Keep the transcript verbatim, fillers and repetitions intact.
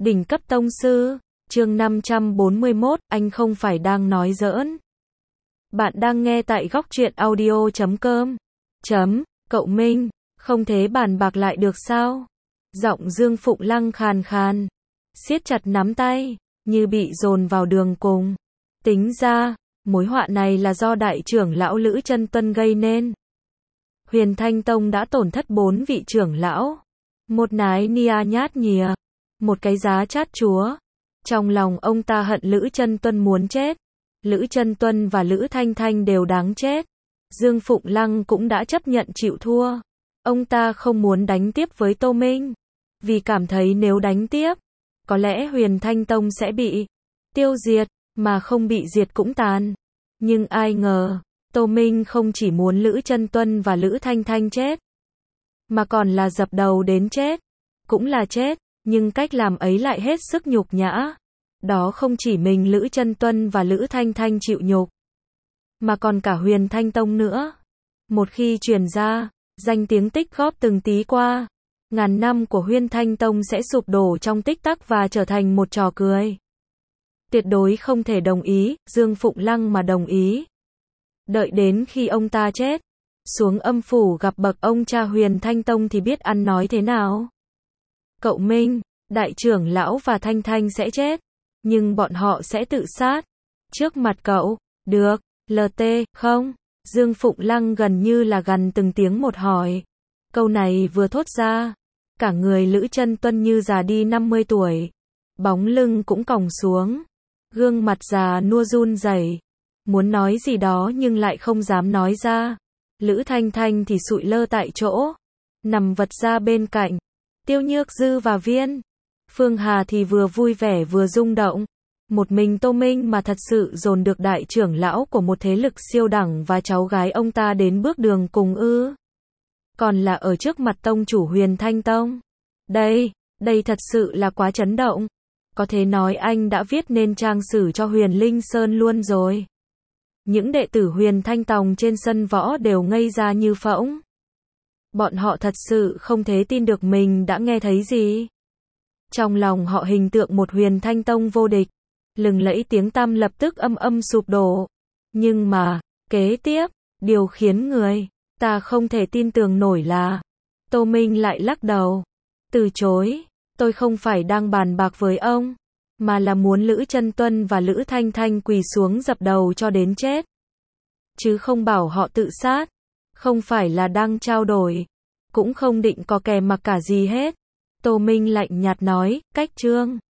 Đỉnh cấp tông sư, chương năm trăm bốn mươi mốt, anh không phải đang nói giỡn. Bạn đang nghe tại góc truyện audio chấm com. Chấm, cậu Minh, không thế bàn bạc lại được sao? Giọng Dương Phụng Lăng khàn khàn, siết chặt nắm tay, như bị dồn vào đường cùng. Tính ra, mối họa này là do đại trưởng lão Lữ Chân Tuân gây nên. Huyền Thanh Tông đã tổn thất bốn vị trưởng lão. Một nái nia nhát nhìa, một cái giá chát chúa. Trong lòng ông ta hận Lữ Chân Tuân muốn chết. Lữ Chân Tuân và Lữ Thanh Thanh đều đáng chết. Dương Phụng Lăng cũng đã chấp nhận chịu thua. Ông ta không muốn đánh tiếp với Tô Minh, vì cảm thấy nếu đánh tiếp, có lẽ Huyền Thanh Tông sẽ bị tiêu diệt, mà không bị diệt cũng tàn. Nhưng ai ngờ, Tô Minh không chỉ muốn Lữ Chân Tuân và Lữ Thanh Thanh chết, mà còn là dập đầu đến chết. Cũng là chết, nhưng cách làm ấy lại hết sức nhục nhã. Đó không chỉ mình Lữ Chân Tuân và Lữ Thanh Thanh chịu nhục, mà còn cả Huyền Thanh Tông nữa. Một khi truyền ra, danh tiếng tích góp từng tí qua, ngàn năm của Huyền Thanh Tông sẽ sụp đổ trong tích tắc và trở thành một trò cười. Tuyệt đối không thể đồng ý, Dương Phụng Lăng mà đồng ý. Đợi đến khi ông ta chết, xuống âm phủ gặp bậc ông cha Huyền Thanh Tông thì biết ăn nói thế nào. Cậu Minh, đại trưởng lão và Thanh Thanh sẽ chết, nhưng bọn họ sẽ tự sát trước mặt cậu. Được, lờ tê, không? Dương Phụng Lăng gần như là gằn từng tiếng một hỏi. Câu này vừa thốt ra, cả người Lữ Chân Tuân như già đi năm mươi tuổi. Bóng lưng cũng còng xuống, gương mặt già nua run rẩy, muốn nói gì đó nhưng lại không dám nói ra. Lữ Thanh Thanh thì sụi lơ tại chỗ, nằm vật ra bên cạnh. Tiêu Nhược Dư và Viên Phương Hà thì vừa vui vẻ vừa rung động. Một mình Tô Minh mà thật sự dồn được đại trưởng lão của một thế lực siêu đẳng và cháu gái ông ta đến bước đường cùng ư? Còn là ở trước mặt tông chủ Huyền Thanh Tông. Đây, đây thật sự là quá chấn động. Có thể nói anh đã viết nên trang sử cho Huyền Linh Sơn luôn rồi. Những đệ tử Huyền Thanh Tông trên sân võ đều ngây ra như phỗng. Bọn họ thật sự không thể tin được mình đã nghe thấy gì. Trong lòng họ hình tượng một Huyền Thanh Tông vô địch, lừng lẫy tiếng tăm lập tức âm âm sụp đổ. Nhưng mà, kế tiếp, điều khiến người ta không thể tin tưởng nổi là Tô Minh lại lắc đầu, từ chối. Tôi không phải đang bàn bạc với ông, mà là muốn Lữ Chân Tuân và Lữ Thanh Thanh quỳ xuống dập đầu cho đến chết, chứ không bảo họ tự sát. Không phải là đang trao đổi, cũng không định có kè mặc cả gì hết. Tô Minh lạnh nhạt nói, cách chương